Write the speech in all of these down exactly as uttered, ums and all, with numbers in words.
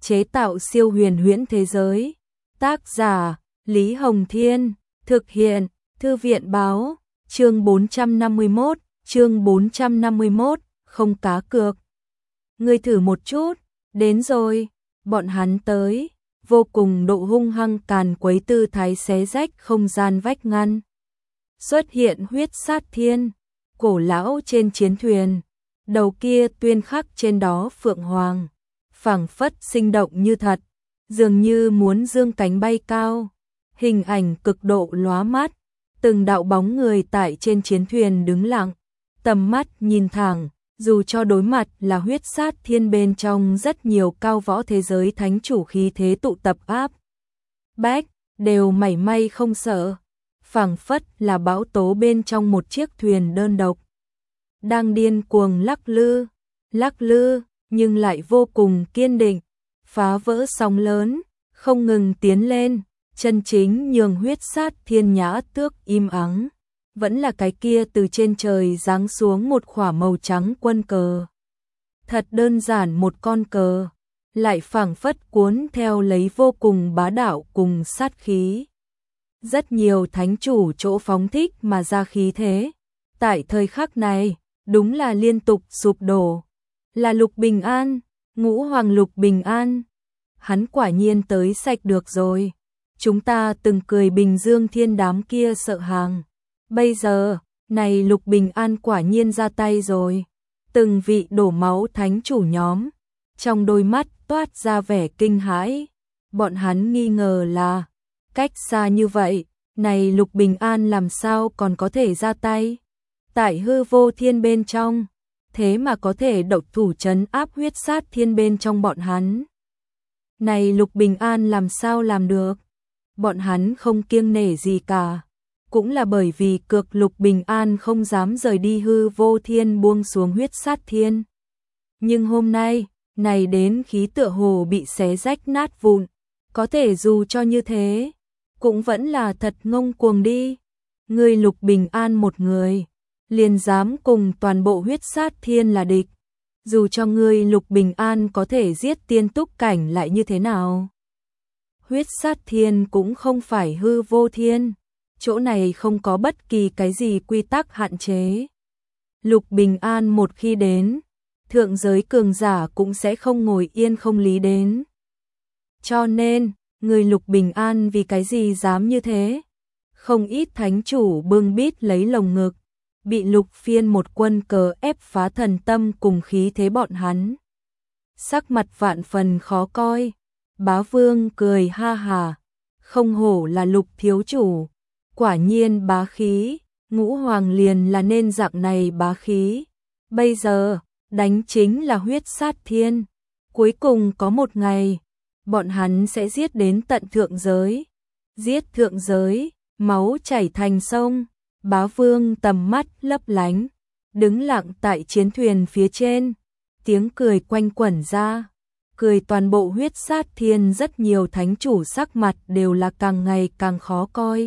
chế tạo siêu huyền huyễn thế giới. Tác giả Lý Hồng Thiên, thực hiện Thư viện Báo, chương bốn trăm năm mươi mốt, chương bốn trăm năm mươi mốt, không cá cược. Ngươi thử một chút, đến rồi, bọn hắn tới, vô cùng độ hung hăng càn quấy tư thái xé rách không gian vách ngăn. Xuất hiện huyết sát thiên, cổ lão trên chiến thuyền, đầu kia tuyên khắc trên đó phượng hoàng, phảng phất sinh động như thật, dường như muốn dương cánh bay cao, hình ảnh cực độ lóa mắt, từng đạo bóng người tại trên chiến thuyền đứng lặng, tầm mắt nhìn thẳng, dù cho đối mặt là huyết sát thiên bên trong rất nhiều cao võ thế giới thánh chủ khí thế tụ tập áp bách, đều mảy may không sợ, phảng phất là bão tố bên trong một chiếc thuyền đơn độc, đang điên cuồng lắc lư, lắc lư, nhưng lại vô cùng kiên định, phá vỡ sóng lớn, không ngừng tiến lên, chân chính nhường huyết sát thiên nhã tước im ắng. Vẫn là cái kia từ trên trời giáng xuống một khỏa màu trắng quân cờ. Thật đơn giản một con cờ, lại phảng phất cuốn theo lấy vô cùng bá đạo cùng sát khí. Rất nhiều thánh chủ chỗ phóng thích mà ra khí thế. Tại thời khắc này, đúng là liên tục sụp đổ. Là Lục Bình An, Ngũ Hoàng Lục Bình An. Hắn quả nhiên tới sạch được rồi. Chúng ta từng cười Bình Dương Thiên đám kia sợ hàng. Bây giờ, này Lục Bình An quả nhiên ra tay rồi. Từng vị đổ máu thánh chủ nhóm, trong đôi mắt toát ra vẻ kinh hãi. Bọn hắn nghi ngờ là, cách xa như vậy, này Lục Bình An làm sao còn có thể ra tay. Tại hư vô thiên bên trong, thế mà có thể độc thủ trấn áp huyết sát thiên bên trong bọn hắn. Này Lục Bình An làm sao làm được? Bọn hắn không kiêng nể gì cả. Cũng là bởi vì cược Lục Bình An không dám rời đi hư vô thiên buông xuống huyết sát thiên. Nhưng hôm nay, này đến khí tựa hồ bị xé rách nát vụn, có thể dù cho như thế, cũng vẫn là thật ngông cuồng đi. Ngươi Lục Bình An một người, liền dám cùng toàn bộ huyết sát thiên là địch. Dù cho ngươi Lục Bình An có thể giết tiên túc cảnh lại như thế nào? Huyết sát thiên cũng không phải hư vô thiên. Chỗ này không có bất kỳ cái gì quy tắc hạn chế. Lục Bình An một khi đến, thượng giới cường giả cũng sẽ không ngồi yên không lý đến. Cho nên, người Lục Bình An vì cái gì dám như thế? Không ít thánh chủ bưng bít lấy lồng ngực, bị Lục Phiên một quân cờ ép phá thần tâm cùng khí thế bọn hắn. Sắc mặt vạn phần khó coi, Bá Vương cười ha hà, không hổ là Lục thiếu chủ. Quả nhiên bá khí, Ngũ Hoàng liền là nên dạng này bá khí. Bây giờ, đánh chính là huyết sát thiên. Cuối cùng có một ngày, bọn hắn sẽ giết đến tận thượng giới. Giết thượng giới, máu chảy thành sông. Bá Vương tầm mắt lấp lánh, đứng lặng tại chiến thuyền phía trên. Tiếng cười quanh quẩn ra. Cười toàn bộ huyết sát thiên, rất nhiều thánh chủ sắc mặt đều là càng ngày càng khó coi.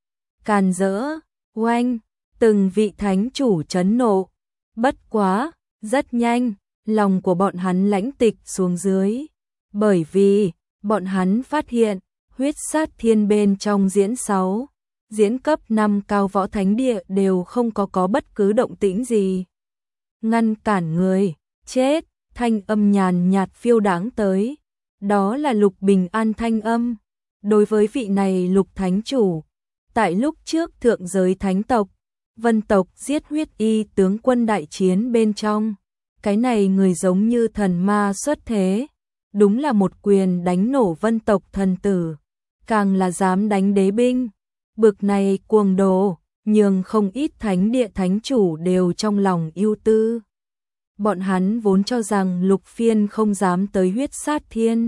Càn rỡ, oanh, từng vị thánh chủ chấn nộ. Bất quá, rất nhanh, lòng của bọn hắn lãnh tịch xuống dưới. Bởi vì, bọn hắn phát hiện, huyết sát thiên bên trong diễn sáu, diễn cấp năm cao võ thánh địa đều không có có bất cứ động tĩnh gì. Ngăn cản người, chết, thanh âm nhàn nhạt phiêu đáng tới. Đó là Lục Bình An thanh âm. Đối với vị này Lục thánh chủ, tại lúc trước thượng giới thánh tộc, vân tộc giết huyết y tướng quân đại chiến bên trong, cái này người giống như thần ma xuất thế, đúng là một quyền đánh nổ vân tộc thần tử, càng là dám đánh đế binh, bực này cuồng đồ, nhường không ít thánh địa thánh chủ đều trong lòng ưu tư. Bọn hắn vốn cho rằng Lục Phiên không dám tới huyết sát thiên,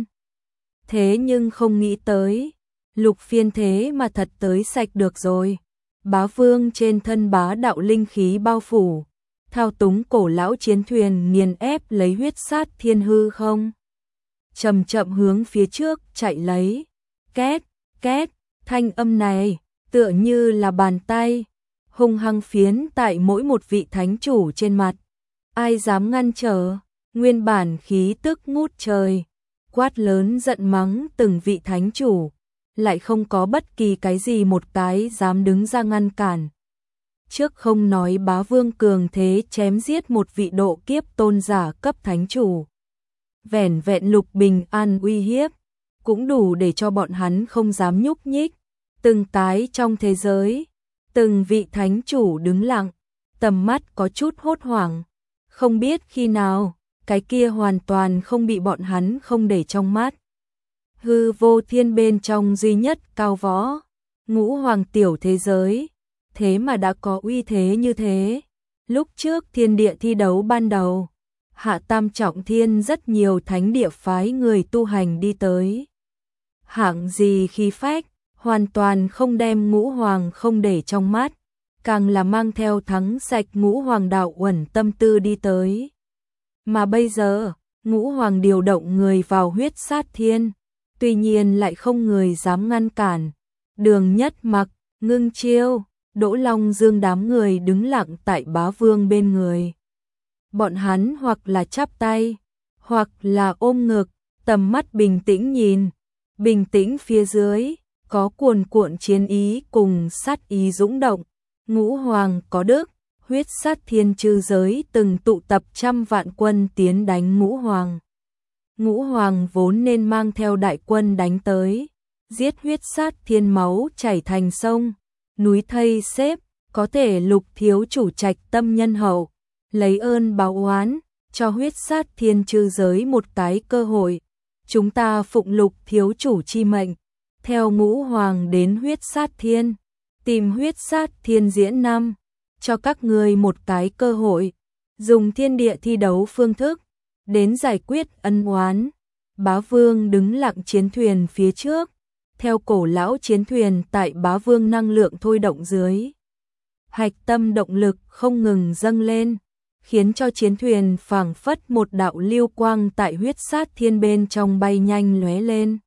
thế nhưng không nghĩ tới. Lục Phiên thế mà thật tới sạch được rồi. Bá Vương trên thân bá đạo linh khí bao phủ, thao túng cổ lão chiến thuyền nghiền ép lấy huyết sát thiên hư không. Chậm chậm hướng phía trước chạy lấy. Két, két, thanh âm này, tựa như là bàn tay, hung hăng phiến tại mỗi một vị thánh chủ trên mặt. Ai dám ngăn trở, nguyên bản khí tức ngút trời. quát lớn giận mắng từng vị thánh chủ, lại không có bất kỳ cái gì một cái dám đứng ra ngăn cản. Trước không nói bá vương cường thế chém giết một vị độ kiếp tôn giả cấp thánh chủ. Vẻn vẹn Lục Bình An uy hiếp, cũng đủ để cho bọn hắn không dám nhúc nhích. Từng cái trong thế giới, từng vị thánh chủ đứng lặng, tầm mắt có chút hốt hoảng. Không biết khi nào, cái kia hoàn toàn không bị bọn hắn không để trong mắt. Hư vô thiên bên trong duy nhất cao võ, ngũ hoàng tiểu thế giới, thế mà đã có uy thế như thế. Lúc trước thiên địa thi đấu ban đầu, hạ tam trọng thiên rất nhiều thánh địa phái người tu hành đi tới. Hạng gì khí phách, hoàn toàn không đem ngũ hoàng không để trong mắt, càng là mang theo thắng sạch ngũ hoàng đạo uẩn tâm tư đi tới. Mà bây giờ, ngũ hoàng điều động người vào huyết sát thiên, tuy nhiên lại không người dám ngăn cản. Đường Nhất Mặc, Ngưng Chiêu, Đỗ Long Dương đám người đứng lặng tại bá vương bên người. Bọn hắn hoặc là chắp tay, hoặc là ôm ngực, tầm mắt bình tĩnh nhìn. Bình tĩnh phía dưới, có cuồn cuộn chiến ý cùng sát ý dũng động. Ngũ hoàng có đức, huyết sát thiên chư giới từng tụ tập trăm vạn quân tiến đánh ngũ hoàng. Ngũ hoàng vốn nên mang theo đại quân đánh tới, giết huyết sát thiên máu chảy thành sông, núi thây xếp, có thể Lục thiếu chủ trạch tâm nhân hậu, lấy ơn báo oán, cho huyết sát thiên chư giới một cái cơ hội. Chúng ta phụng Lục thiếu chủ chi mệnh, theo ngũ hoàng đến huyết sát thiên, tìm huyết sát thiên diễn năm, cho các ngươi một cái cơ hội, dùng thiên địa thi đấu phương thức, đến giải quyết ân oán. Bá vương đứng lặng chiến thuyền phía trước, theo cổ lão chiến thuyền tại bá vương năng lượng thôi động dưới. Hạch tâm động lực không ngừng dâng lên, khiến cho chiến thuyền phảng phất một đạo lưu quang tại huyết sát thiên bên trong bay nhanh lóe lên.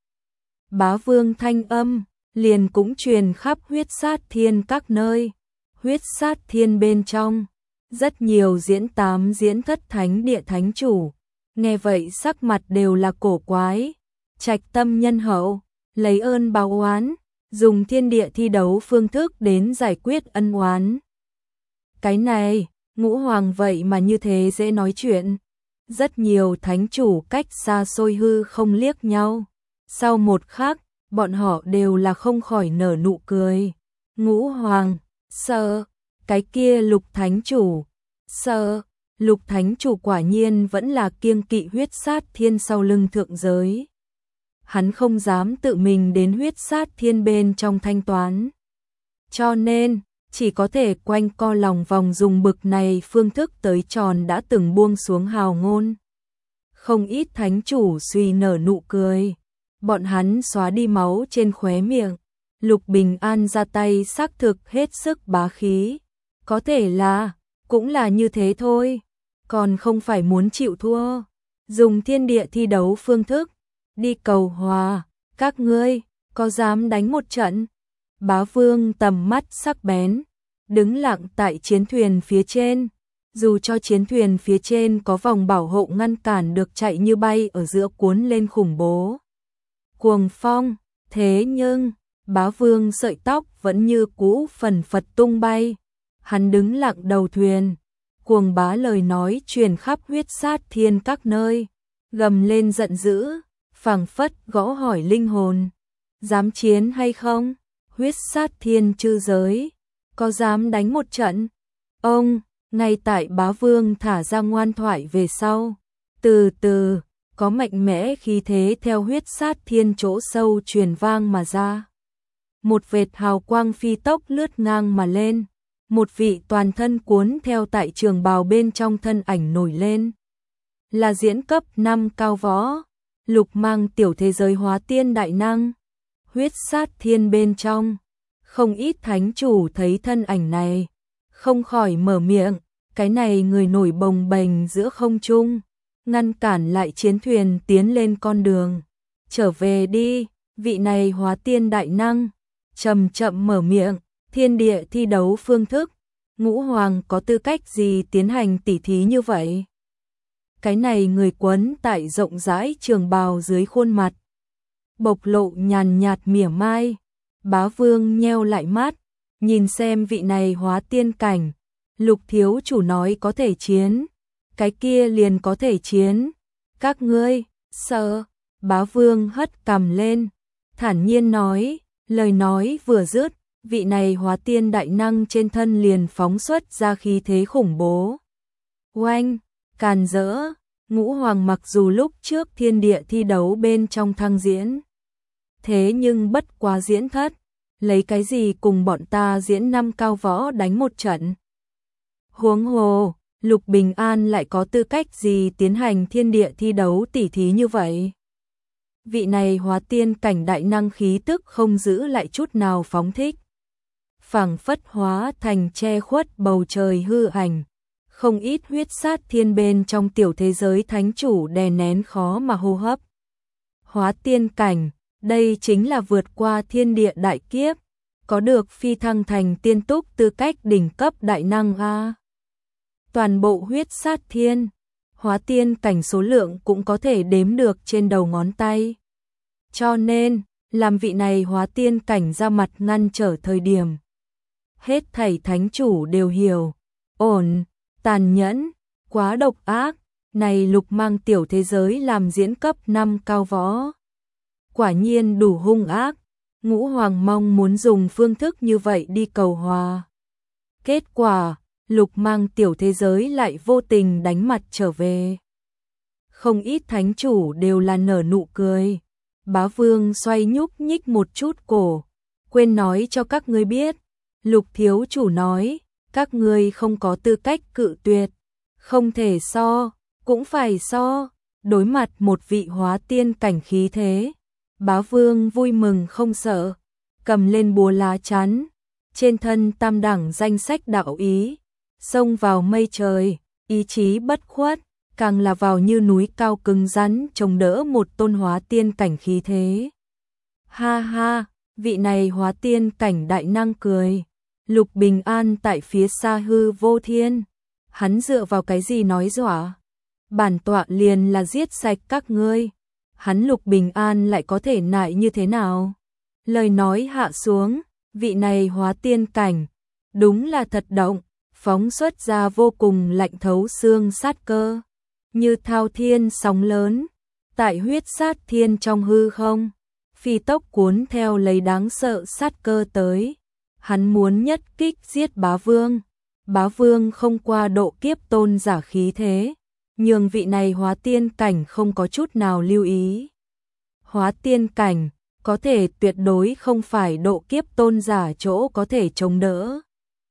Bá vương thanh âm, liền cũng truyền khắp huyết sát thiên các nơi. Huyết sát thiên bên trong, rất nhiều diễn tám diễn thất thánh địa thánh chủ, nghe vậy sắc mặt đều là cổ quái. Trạch tâm nhân hậu, lấy ơn báo oán, dùng thiên địa thi đấu phương thức đến giải quyết ân oán. Cái này, ngũ hoàng vậy mà như thế dễ nói chuyện. Rất nhiều thánh chủ cách xa xôi hư không liếc nhau. Sau một khắc, bọn họ đều là không khỏi nở nụ cười. Ngũ hoàng, sợ, cái kia Lục thánh chủ, sợ, Lục thánh chủ quả nhiên vẫn là kiêng kỵ huyết sát thiên sau lưng thượng giới. Hắn không dám tự mình đến huyết sát thiên bên trong thanh toán. Cho nên, chỉ có thể quanh co lòng vòng dùng bực này phương thức tới tròn đã từng buông xuống hào ngôn. Không ít thánh chủ suy nở nụ cười. Bọn hắn xóa đi máu trên khóe miệng. Lục Bình An ra tay xác thực hết sức bá khí. Có thể là, cũng là như thế thôi. Còn không phải muốn chịu thua. Dùng thiên địa thi đấu phương thức. Đi cầu hòa. Các ngươi, có dám đánh một trận? Bá vương tầm mắt sắc bén. Đứng lặng tại chiến thuyền phía trên. Dù cho chiến thuyền phía trên có vòng bảo hộ ngăn cản được chạy như bay ở giữa cuốn lên khủng bố. Cuồng phong, thế nhưng, bá vương sợi tóc vẫn như cũ phần phật tung bay. Hắn đứng lặng đầu thuyền, cuồng bá lời nói truyền khắp huyết sát thiên các nơi, gầm lên giận dữ, phảng phất gõ hỏi linh hồn. Dám chiến hay không? Huyết sát thiên chư giới, có dám đánh một trận? Ông, ngay tại bá vương thả ra ngoan thoại về sau, từ từ, có mạnh mẽ khí thế theo huyết sát thiên chỗ sâu truyền vang mà ra. Một vệt hào quang phi tốc lướt ngang mà lên, một vị toàn thân cuốn theo tại trường bào bên trong thân ảnh nổi lên. Là diễn cấp năm cao võ, Lục mang tiểu thế giới hóa tiên đại năng. Huyết sát thiên bên trong, không ít thánh chủ thấy thân ảnh này, không khỏi mở miệng, cái này người nổi bồng bềnh giữa không trung, ngăn cản lại chiến thuyền tiến lên con đường. Trở về đi, vị này hóa tiên đại năng, chậm chậm mở miệng, thiên địa thi đấu phương thức, ngũ hoàng có tư cách gì tiến hành tỉ thí như vậy? cái này người quấn tại rộng rãi trường bào dưới khuôn mặt, bộc lộ nhàn nhạt mỉa mai. Bá Vương nheo lại mắt, nhìn xem vị này hóa tiên cảnh, Lục thiếu chủ nói có thể chiến, cái kia liền có thể chiến, các ngươi sợ? Bá Vương hất cằm lên, thản nhiên nói, lời nói vừa dứt, vị này hóa tiên đại năng trên thân liền phóng xuất ra khí thế khủng bố. Oanh, càn rỡ, Ngũ Hoàng mặc dù lúc trước thiên địa thi đấu bên trong thăng diễn, thế nhưng bất quá diễn thất, lấy cái gì cùng bọn ta diễn năm cao võ đánh một trận. Huống hồ, Lục Bình An lại có tư cách gì tiến hành thiên địa thi đấu tỉ thí như vậy? Vị này hóa tiên cảnh đại năng khí tức không giữ lại chút nào phóng thích, phảng phất hóa thành che khuất bầu trời hư ảnh. Không ít huyết sát thiên bên trong tiểu thế giới thánh chủ đè nén khó mà hô hấp. Hóa tiên cảnh, đây chính là vượt qua thiên địa đại kiếp, có được phi thăng thành tiên túc tư cách đỉnh cấp đại năng a. Toàn bộ huyết sát thiên, hóa tiên cảnh số lượng cũng có thể đếm được trên đầu ngón tay. Cho nên, làm vị này hóa tiên cảnh ra mặt ngăn trở thời điểm, hết thảy thánh chủ đều hiểu, ổn, tàn nhẫn, quá độc ác, này Lục mang tiểu thế giới làm diễn cấp năm cao võ. Quả nhiên đủ hung ác, Ngũ Hoàng mong muốn dùng phương thức như vậy đi cầu hòa. Kết quả, Lục mang tiểu thế giới lại vô tình đánh mặt trở về. Không ít thánh chủ đều là nở nụ cười. Bá Vương xoay nhúc nhích một chút cổ, quên nói cho các ngươi biết, Lục thiếu chủ nói, các ngươi không có tư cách cự tuyệt, không thể so, cũng phải so. Đối mặt một vị hóa tiên cảnh khí thế, Bá Vương vui mừng không sợ, cầm lên búa lá chắn, trên thân tam đẳng danh sách đạo ý, xông vào mây trời, ý chí bất khuất, càng là vào như núi cao cứng rắn chống đỡ một tôn hóa tiên cảnh khí thế. Ha ha, vị này hóa tiên cảnh đại năng cười. Lục Bình An tại phía xa hư vô thiên, hắn dựa vào cái gì nói dọa? Bản tọa liền là giết sạch các ngươi. Hắn Lục Bình An lại có thể nại như thế nào? Lời nói hạ xuống, vị này hóa tiên cảnh, đúng là thật động, phóng xuất ra vô cùng lạnh thấu xương sát cơ, như thao thiên sóng lớn, tại huyết sát thiên trong hư không, phi tốc cuốn theo lấy đáng sợ sát cơ tới. Hắn muốn nhất kích giết Bá Vương. Bá Vương không qua độ kiếp tôn giả khí thế, nhường vị này hóa tiên cảnh không có chút nào lưu ý. Hóa tiên cảnh, có thể tuyệt đối không phải độ kiếp tôn giả chỗ có thể chống đỡ.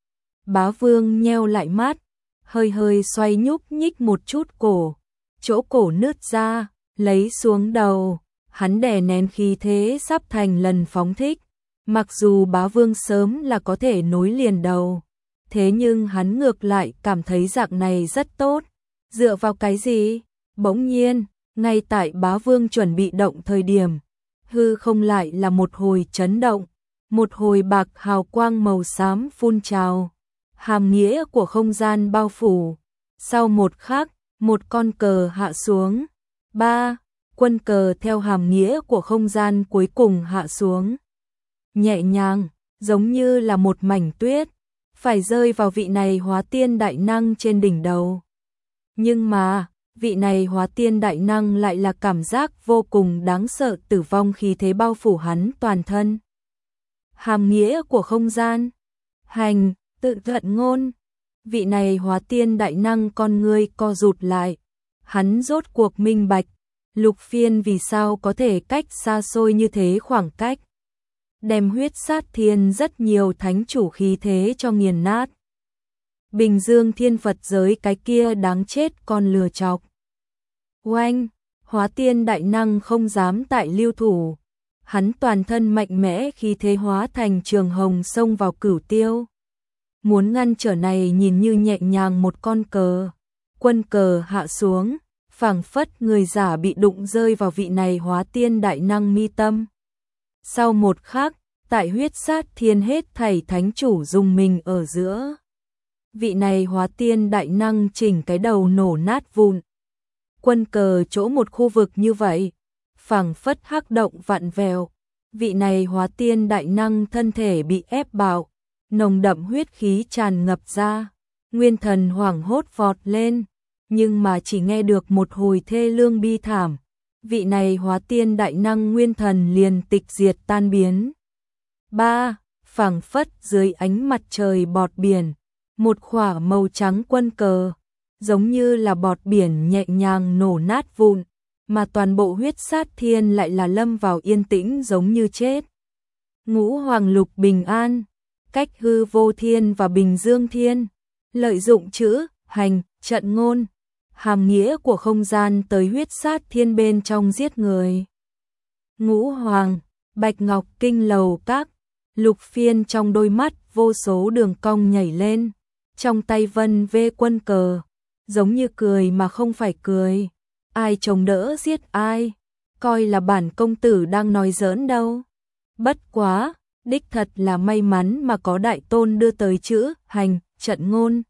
Bá Vương nheo lại mắt, hơi hơi xoay nhúc nhích một chút cổ, chỗ cổ nứt ra, lấy xuống đầu, hắn đè nén khí thế sắp thành lần phóng thích. Mặc dù Bá Vương sớm là có thể nối liền đầu, thế nhưng hắn ngược lại cảm thấy dạng này rất tốt. Dựa vào cái gì? Bỗng nhiên, ngay tại Bá Vương chuẩn bị động thời điểm, hư không lại là một hồi chấn động, một hồi bạc hào quang màu xám phun trào, hàm nghĩa của không gian bao phủ. Sau một khắc, một con cờ hạ xuống. Ba, quân cờ theo hàm nghĩa của không gian cuối cùng hạ xuống. Nhẹ nhàng, giống như là một mảnh tuyết, phải rơi vào vị này hóa tiên đại năng trên đỉnh đầu. Nhưng mà, vị này hóa tiên đại năng lại là cảm giác vô cùng đáng sợ, tử vong khí thế bao phủ hắn toàn thân. Hàm nghĩa của không gian, hành, tự thuận ngôn. Vị này hóa tiên đại năng con ngươi co rụt lại. Hắn rốt cuộc minh bạch, Lục Phiên vì sao có thể cách xa xôi như thế khoảng cách, đem huyết sát thiên rất nhiều thánh chủ khí thế cho nghiền nát. Bình Dương Thiên Phật giới cái kia đáng chết con lừa chọc. Oanh, hóa tiên đại năng không dám tại lưu thủ. Hắn toàn thân mạnh mẽ khí thế hóa thành trường hồng xông vào cửu tiêu. Muốn ngăn trở này nhìn như nhẹ nhàng một con cờ. Quân cờ hạ xuống, phảng phất người giả bị đụng rơi vào vị này hóa tiên đại năng mi tâm. Sau một khắc, tại huyết sát thiên hết thảy thánh chủ dùng mình ở giữa. Vị này hóa tiên đại năng chỉnh cái đầu nổ nát vụn. quân cờ chỗ một khu vực như vậy, phảng phất hắc động vặn vẹo. Vị này hóa tiên đại năng thân thể bị ép bạo, nồng đậm huyết khí tràn ngập ra, nguyên thần hoảng hốt vọt lên, nhưng mà chỉ nghe được một hồi thê lương bi thảm, vị này hóa tiên đại năng nguyên thần liền tịch diệt tan biến. Ba, phảng phất dưới ánh mặt trời bọt biển, một khỏa màu trắng quân cờ, giống như là bọt biển nhẹ nhàng nổ nát vụn, mà toàn bộ huyết sát thiên lại là lâm vào yên tĩnh giống như chết. Ngũ Hoàng Lục Bình An, cách hư vô thiên và bình dương thiên, lợi dụng chữ, hành, trận ngôn, hàm nghĩa của không gian tới huyết sát thiên bên trong giết người. Ngũ Hoàng, Bạch Ngọc Kinh Lầu Các, Lục Phiên trong đôi mắt vô số đường cong nhảy lên, trong tay vân vê quân cờ, giống như cười mà không phải cười. Ai chống đỡ giết ai, coi là bản công tử đang nói giỡn đâu. Bất quá, đích thật là may mắn mà có đại tôn đưa tới chữ, hành, trận ngôn.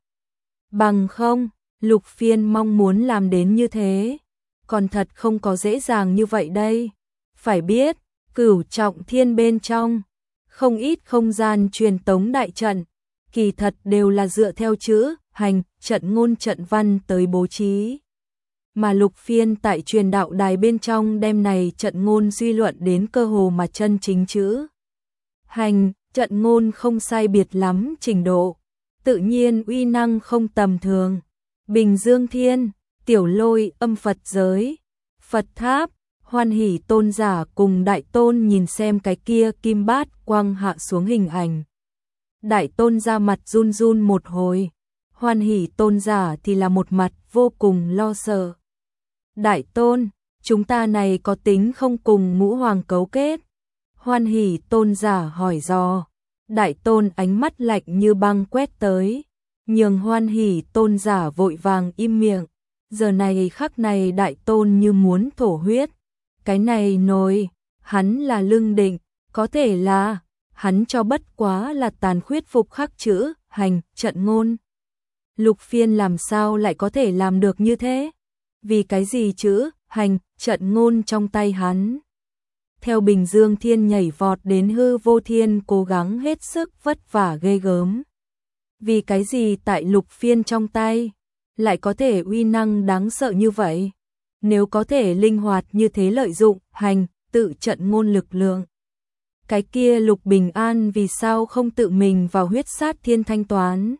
Bằng không, Lục Phiên mong muốn làm đến như thế, còn thật không có dễ dàng như vậy đây. Phải biết, cửu trọng thiên bên trong, không ít không gian truyền tống đại trận, kỳ thật đều là dựa theo chữ, hành, trận ngôn trận văn tới bố trí. Mà Lục Phiên tại truyền đạo đài bên trong đem này trận ngôn suy luận đến cơ hồ mà chân chính chữ. Hành, trận ngôn không sai biệt lắm trình độ, tự nhiên uy năng không tầm thường. Bình Dương Thiên, Tiểu Lôi âm Phật giới, Phật Tháp, Hoan Hỷ Tôn giả cùng Đại Tôn nhìn xem cái kia kim bát quang hạ xuống hình ảnh. Đại Tôn ra mặt run run một hồi, Hoan Hỷ Tôn giả thì là một mặt vô cùng lo sợ. Đại Tôn, chúng ta này có tính không cùng Ngũ Hoàng cấu kết? Hoan Hỷ Tôn giả hỏi dò. Đại Tôn ánh mắt lạnh như băng quét tới, nhường Hoan Hỷ Tôn giả vội vàng im miệng. Giờ này khắc này Đại Tôn như muốn thổ huyết. Cái này nồi, hắn là lương định, có thể là, hắn cho bất quá là tàn khuyết phục khắc chữ, hành, trận ngôn. Lục Phiên làm sao lại có thể làm được như thế? Vì cái gì chữ, hành, trận ngôn trong tay hắn? Theo Bình Dương Thiên nhảy vọt đến hư vô thiên cố gắng hết sức vất vả ghê gớm. Vì cái gì tại Lục Phiên trong tay, lại có thể uy năng đáng sợ như vậy? Nếu có thể linh hoạt như thế lợi dụng, hành, tự trận ngôn lực lượng. Cái kia Lục Bình An vì sao không tự mình vào huyết sát thiên thanh toán?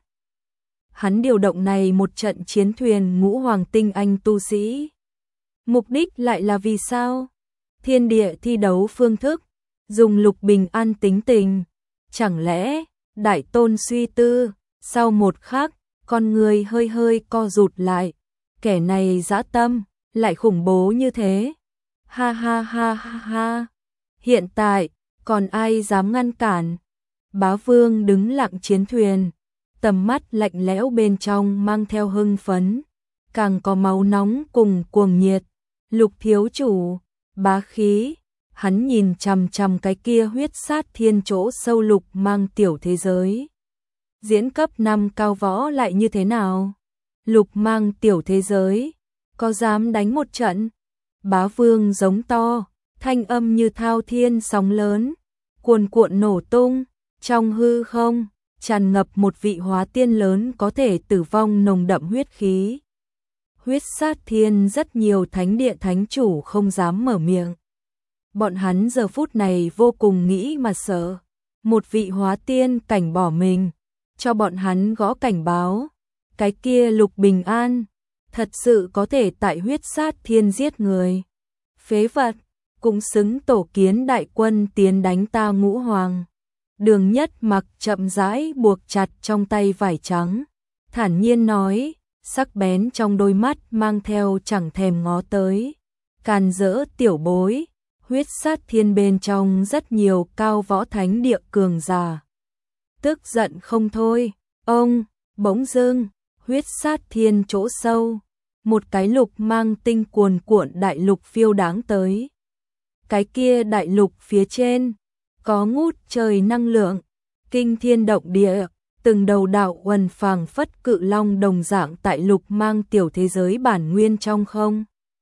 Hắn điều động này một trận chiến thuyền Ngũ Hoàng tinh anh tu sĩ. Mục đích lại là vì sao? Thiên địa thi đấu phương thức, dùng Lục Bình An tính tình. Chẳng lẽ, Đại Tôn suy tư, sau một khắc, con người hơi hơi co rụt lại. Kẻ này dã tâm, lại khủng bố như thế. Ha ha ha ha ha. Hiện tại, còn ai dám ngăn cản? Bá Vương đứng lặng chiến thuyền, tầm mắt lạnh lẽo bên trong mang theo hưng phấn, càng có máu nóng cùng cuồng nhiệt. Lục thiếu chủ, bá khí, hắn nhìn chằm chằm cái kia huyết sát thiên chỗ sâu lục mang tiểu thế giới. Diễn cấp năm cao võ lại như thế nào? Lục mang tiểu thế giới, có dám đánh một trận? Bá Vương giống to, thanh âm như thao thiên sóng lớn, cuồn cuộn nổ tung, trong hư không, tràn ngập một vị hóa tiên lớn có thể tử vong nồng đậm huyết khí. Huyết sát thiên rất nhiều thánh địa thánh chủ không dám mở miệng. Bọn hắn giờ phút này vô cùng nghĩ mà sợ. Một vị hóa tiên cảnh bỏ mình, cho bọn hắn gõ cảnh báo. Cái kia Lục Bình An, thật sự có thể tại huyết sát thiên giết người. Phế vật, cũng xứng tổ kiến đại quân tiến đánh ta Ngũ Hoàng. Đường Nhất Mặc chậm rãi buộc chặt trong tay vải trắng, thản nhiên nói, sắc bén trong đôi mắt mang theo chẳng thèm ngó tới. Càn rỡ tiểu bối, huyết sát thiên bên trong rất nhiều cao võ thánh địa cường giả. Tức giận không thôi, ông, bỗng dưng, huyết sát thiên chỗ sâu, một cái lục mang tinh cuồn cuộn đại lục phiêu đáng tới. Cái kia đại lục phía trên, có ngút trời năng lượng, kinh thiên động địa, từng đầu đạo uẩn phảng phất cự long đồng dạng tại lục mang tiểu thế giới bản nguyên trong không.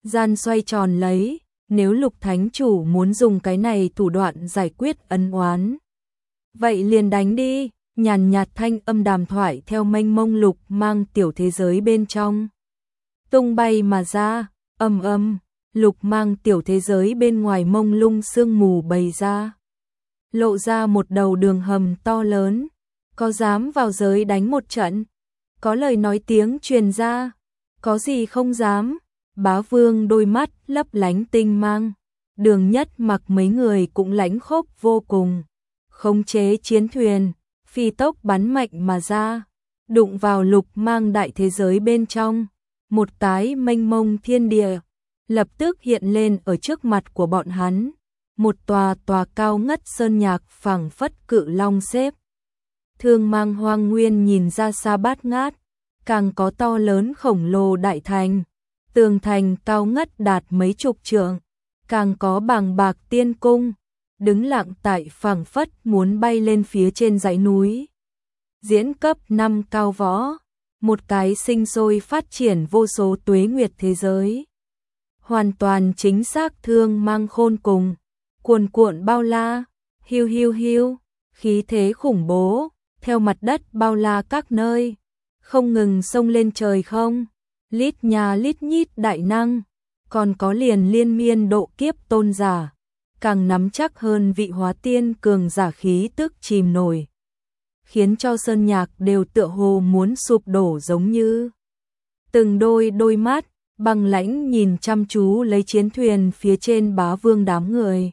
gian xoay tròn lấy, nếu Lục Thánh Chủ muốn dùng cái này thủ đoạn giải quyết ân oán. Vậy liền đánh đi, nhàn nhạt thanh âm đàm thoại theo mênh mông lục mang tiểu thế giới bên trong. Tung bay mà ra, âm âm, lục mang tiểu thế giới bên ngoài mông lung sương mù bày ra. Lộ ra một đầu đường hầm to lớn, có dám vào giới đánh một trận, có lời nói tiếng truyền ra, có gì không dám. Bá Vương đôi mắt lấp lánh tinh mang, Đường Nhất Mặc mấy người cũng lãnh khốc vô cùng, khống chế chiến thuyền, phi tốc bắn mạnh mà ra, đụng vào lục mang đại thế giới bên trong, một cái mênh mông thiên địa lập tức hiện lên ở trước mặt của bọn hắn, một tòa tòa cao ngất sơn nhạc phẳng phất cự long xếp. Thương mang hoang nguyên nhìn ra xa bát ngát, càng có to lớn khổng lồ đại thành, tường thành cao ngất đạt mấy chục trượng, càng có bàng bạc tiên cung, đứng lặng tại phẳng phất muốn bay lên phía trên dãy núi. Diễn cấp năm cao võ, một cái sinh sôi phát triển vô số tuế nguyệt thế giới. Hoàn toàn chính xác thương mang khôn cùng, cuồn cuộn bao la, hiu hiu hiu, khí thế khủng bố, theo mặt đất bao la các nơi, không ngừng xông lên trời không, lít nhà lít nhít đại năng, còn có liền liên miên độ kiếp tôn giả, càng nắm chắc hơn vị hóa tiên cường giả khí tức chìm nổi, khiến cho sơn nhạc đều tựa hồ muốn sụp đổ giống như. Từng đôi đôi mắt băng lãnh nhìn chăm chú lấy chiến thuyền phía trên Bá Vương đám người.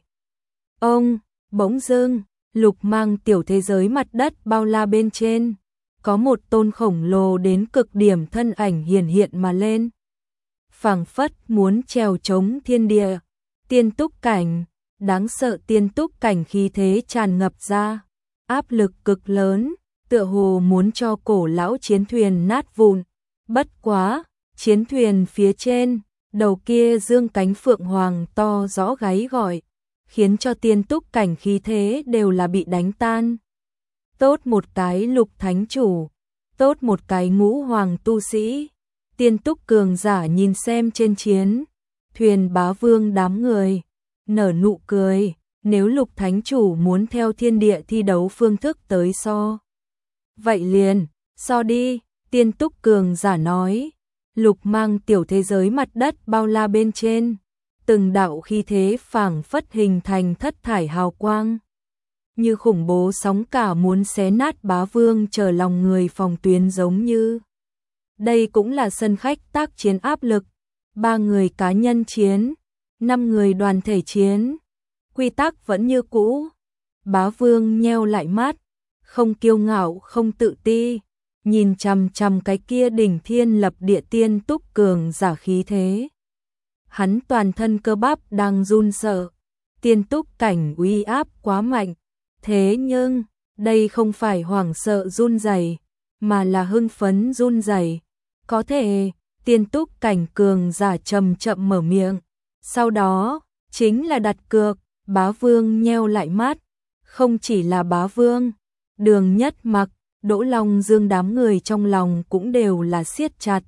Ông, bỗng dưng, lục mang tiểu thế giới mặt đất bao la bên trên, có một tôn khổng lồ đến cực điểm thân ảnh hiển hiện mà lên. Phảng phất muốn trèo chống thiên địa, tiên túc cảnh, đáng sợ tiên túc cảnh khí thế tràn ngập ra, áp lực cực lớn, tựa hồ muốn cho cổ lão chiến thuyền nát vụn. Bất quá, chiến thuyền phía trên, đầu kia dương cánh phượng hoàng to rõ gáy gọi, khiến cho tiên túc cảnh khí thế đều là bị đánh tan. Tốt một cái Lục Thánh Chủ, tốt một cái ngũ hoàng tu sĩ, tiên túc cường giả nhìn xem trên chiến thuyền Bá Vương đám người, nở nụ cười, nếu Lục Thánh Chủ muốn theo thiên địa thi đấu phương thức tới so. Vậy liền, so đi, tiên túc cường giả nói, lục mang tiểu thế giới mặt đất bao la bên trên, từng đạo khí thế phảng phất hình thành thất thải hào quang, như khủng bố sóng cả muốn xé nát Bá Vương chờ lòng người phòng tuyến giống như. Đây cũng là sân khách tác chiến áp lực, ba người cá nhân chiến, năm người đoàn thể chiến, quy tắc vẫn như cũ. Bá Vương nheo lại mắt, không kiêu ngạo không tự ti, nhìn chằm chằm cái kia đỉnh thiên lập địa tiên túc cường giả khí thế. Hắn toàn thân cơ bắp đang run sợ, tiên túc cảnh uy áp quá mạnh, thế nhưng, đây không phải hoảng sợ run rẩy, mà là hưng phấn run rẩy. Có thể, tiên túc cảnh cường giả chậm chậm mở miệng, sau đó, chính là đặt cược. Bá Vương nheo lại mắt, không chỉ là Bá Vương, Đường Nhất Mặc, Đỗ Long Dương đám người trong lòng cũng đều là siết chặt.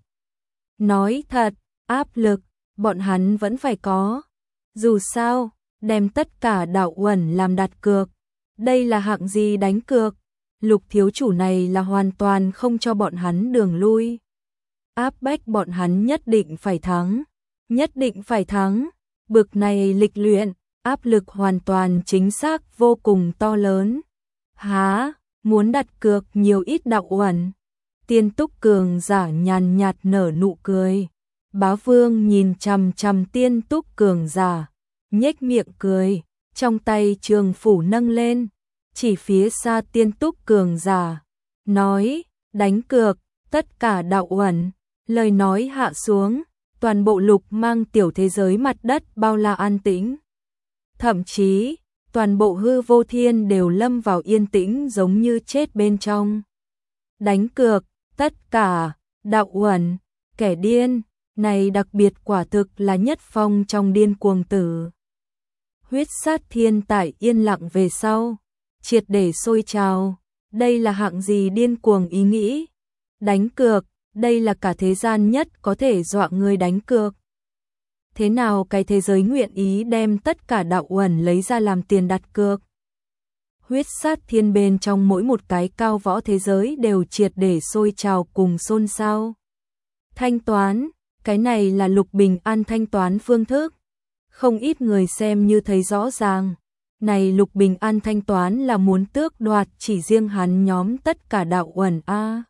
Nói thật, áp lực, bọn hắn vẫn phải có. Dù sao, đem tất cả đạo uẩn làm đặt cược. Đây là hạng gì đánh cược? Lục thiếu chủ này là hoàn toàn không cho bọn hắn đường lui. Áp bách bọn hắn nhất định phải thắng. Nhất định phải thắng. Bực này lịch luyện, áp lực hoàn toàn chính xác vô cùng to lớn. Há, muốn đặt cược nhiều ít đạo uẩn. Tiên túc cường giả nhàn nhạt nở nụ cười. Bá Vương nhìn chằm chằm tiên túc cường giả, nhếch miệng cười, trong tay trường phủ nâng lên, chỉ phía xa tiên túc cường giả, nói, đánh cược, tất cả đạo uẩn. Lời nói hạ xuống, toàn bộ lục mang tiểu thế giới mặt đất bao la an tĩnh. Thậm chí, toàn bộ hư vô thiên đều lâm vào yên tĩnh giống như chết bên trong. Đánh cược, tất cả, đạo uẩn, kẻ điên, này đặc biệt quả thực là nhất phong trong điên cuồng tử. Huyết sát thiên tại yên lặng về sau, triệt để sôi trào, đây là hạng gì điên cuồng ý nghĩ. Đánh cược, đây là cả thế gian nhất có thể dọa người đánh cược. Thế nào cái thế giới nguyện ý đem tất cả đạo uẩn lấy ra làm tiền đặt cược? Huyết sát thiên bên trong mỗi một cái cao võ thế giới đều triệt để sôi trào cùng xôn xao. Thanh toán, cái này là Lục Bình An thanh toán phương thức. Không ít người xem như thấy rõ ràng. Này Lục Bình An thanh toán là muốn tước đoạt chỉ riêng hắn nhóm tất cả đạo uẩn a.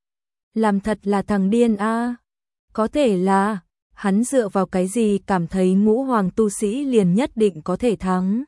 Làm thật là thằng điên a. Có thể là hắn dựa vào cái gì cảm thấy ngũ hoàng tu sĩ liền nhất định có thể thắng.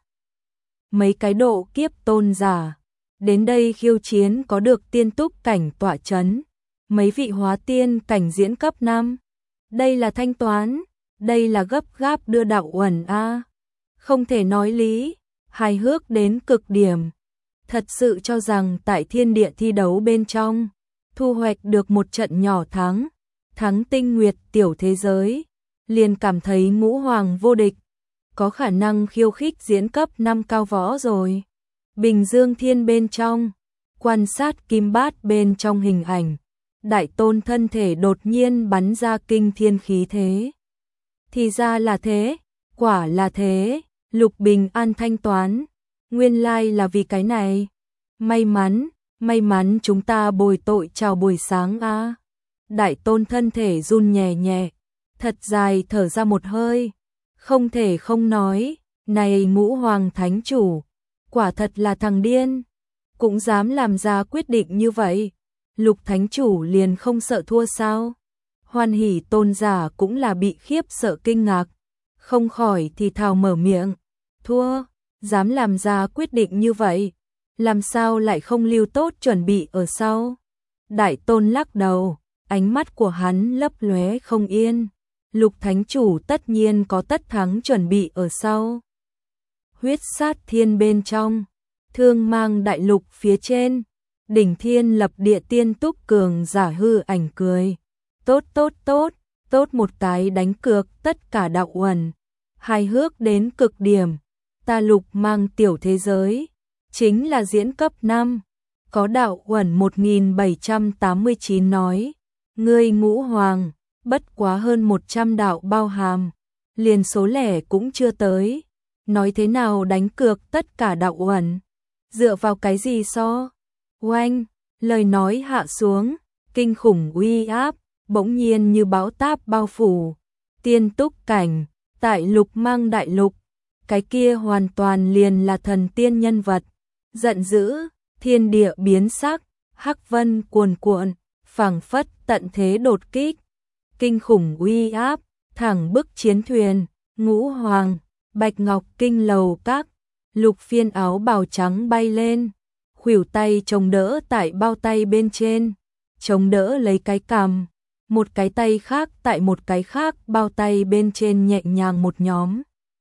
Mấy cái độ kiếp tôn giả đến đây khiêu chiến có được tiên túc cảnh tọa chấn, mấy vị hóa tiên cảnh diễn cấp năm. Đây là thanh toán, đây là gấp gáp đưa đạo uẩn a. Không thể nói lý, hài hước đến cực điểm. Thật sự cho rằng tại thiên địa thi đấu bên trong, thu hoạch được một trận nhỏ thắng, thắng tinh nguyệt tiểu thế giới, liền cảm thấy ngũ hoàng vô địch, có khả năng khiêu khích diễn cấp năm cao võ rồi. Bình Dương Thiên bên trong, quan sát kim bát bên trong hình ảnh, đại tôn thân thể đột nhiên bắn ra kinh thiên khí thế. Thì ra là thế, quả là thế, Lục Bình An thanh toán, nguyên lai là vì cái này. May mắn, may mắn chúng ta bồi tội chào buổi sáng a. Đại tôn thân thể run nhẹ nhẹ, thật dài thở ra một hơi, không thể không nói, này ngũ hoàng thánh chủ, quả thật là thằng điên, cũng dám làm ra quyết định như vậy. Lục thánh chủ liền không sợ thua sao? Hoan Hỷ tôn giả cũng là bị khiếp sợ kinh ngạc, không khỏi thì thào mở miệng, thua, dám làm ra quyết định như vậy, làm sao lại không lưu tốt chuẩn bị ở sau? Đại tôn lắc đầu, ánh mắt của hắn lấp lóe không yên. Lục thánh chủ tất nhiên có tất thắng chuẩn bị ở sau. Huyết sát thiên bên trong, thương mang đại lục phía trên, đỉnh thiên lập địa tiên túc cường giả hư ảnh cười. Tốt tốt tốt, tốt một cái đánh cược tất cả đạo uẩn, hài hước đến cực điểm. Ta Lục mang tiểu thế giới, chính là diễn cấp năm, có đạo uẩn một nghìn bảy trăm tám mươi chín nói, ngươi ngũ hoàng, bất quá hơn một trăm đạo bao hàm, liền số lẻ cũng chưa tới, nói thế nào đánh cược tất cả đạo uẩn, dựa vào cái gì so? Oanh, lời nói hạ xuống, kinh khủng uy áp, bỗng nhiên như bão táp bao phủ, tiên túc cảnh, tại Lục mang đại lục, cái kia hoàn toàn liền là thần tiên nhân vật, giận dữ, thiên địa biến sắc, hắc vân cuồn cuộn, phảng phất tận thế đột kích, kinh khủng uy áp, thẳng bức chiến thuyền, ngũ hoàng, bạch ngọc kinh lầu các, Lục Phiên áo bào trắng bay lên, khuỷu tay chống đỡ tại bao tay bên trên, chống đỡ lấy cái cằm, một cái tay khác tại một cái khác bao tay bên trên nhẹ nhàng một nhóm.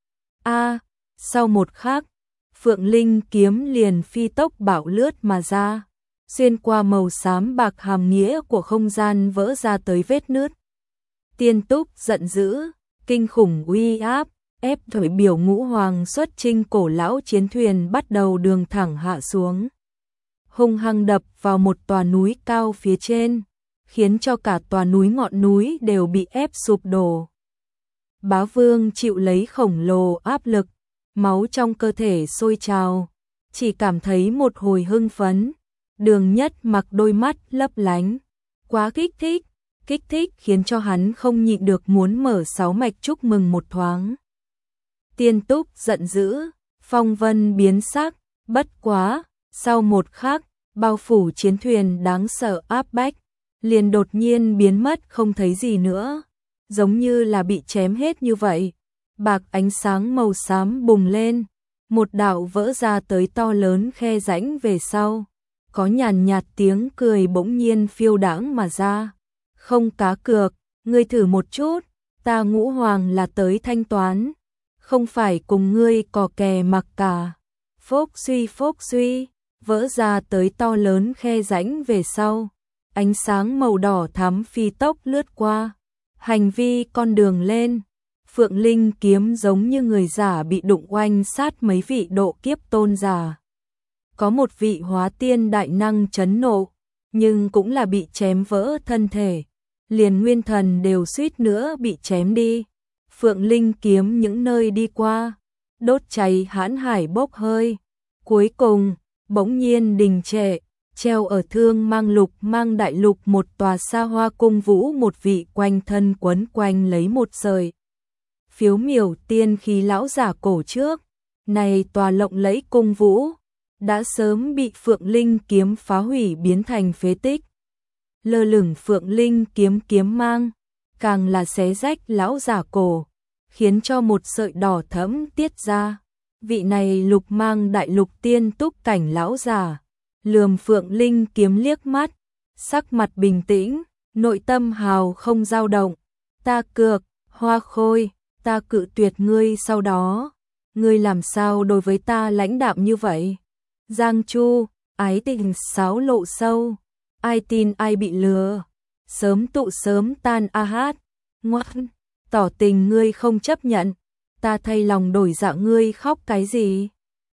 A, sau một khắc, Phượng Linh kiếm liền phi tốc bạo lướt mà ra, xuyên qua màu xám bạc hàm nghĩa của không gian vỡ ra tới vết nứt. Tiên túc giận dữ, kinh khủng uy áp, ép thổi biểu ngũ hoàng xuất chinh cổ lão chiến thuyền bắt đầu đường thẳng hạ xuống. Hung hăng đập vào một tòa núi cao phía trên, khiến cho cả tòa núi ngọn núi đều bị ép sụp đổ. Bá Vương chịu lấy khổng lồ áp lực, máu trong cơ thể sôi trào, chỉ cảm thấy một hồi hưng phấn. Đường Nhất Mặc đôi mắt lấp lánh, quá kích thích, kích thích khiến cho hắn không nhịn được muốn mở sáu mạch chúc mừng một thoáng. Tiên túc giận dữ, phong vân biến sắc, bất quá, sau một khắc, bao phủ chiến thuyền đáng sợ áp bách, liền đột nhiên biến mất không thấy gì nữa, giống như là bị chém hết như vậy. Bạc ánh sáng màu xám bùng lên, một đạo vỡ ra tới to lớn khe rãnh về sau, có nhàn nhạt tiếng cười bỗng nhiên phiêu đãng mà ra. Không cá cược, ngươi thử một chút, ta ngũ hoàng là tới thanh toán, không phải cùng ngươi cò kè mặc cả. Phốc suy phốc suy, vỡ ra tới to lớn khe rãnh về sau, ánh sáng màu đỏ thắm phi tốc lướt qua, hành vi con đường lên. Phượng Linh kiếm giống như người giả bị đụng oanh sát mấy vị độ kiếp tôn giả. Có một vị hóa tiên đại năng chấn nộ, nhưng cũng là bị chém vỡ thân thể, liền nguyên thần đều suýt nữa bị chém đi. Phượng Linh kiếm những nơi đi qua, đốt cháy hãn hải bốc hơi. Cuối cùng, bỗng nhiên đình trệ, treo ở Thương Mang Lục Mang Đại Lục một tòa xa hoa cung vũ, một vị quanh thân quấn quanh lấy một sợi phiếu miểu tiên khí lão giả cổ trước. Này tòa lộng lẫy cung vũ đã sớm bị Phượng Linh kiếm phá hủy biến thành phế tích. Lơ lửng Phượng Linh kiếm kiếm mang, càng là xé rách lão giả cổ, khiến cho một sợi đỏ thẫm tiết ra. Vị này Lục Mang Đại Lục tiên túc cảnh lão giả, lườm Phượng Linh kiếm liếc mắt, sắc mặt bình tĩnh, nội tâm hào không dao động. Ta cược, Hoa Khôi, ta cự tuyệt ngươi, sau đó ngươi làm sao đối với ta lãnh đạm như vậy? Giang Chu, ái tình sáo lộ sâu, ai tin ai bị lừa, sớm tụ sớm tan a hát. Ngoan, tỏ tình ngươi không chấp nhận, ta thay lòng đổi dạ, ngươi khóc cái gì?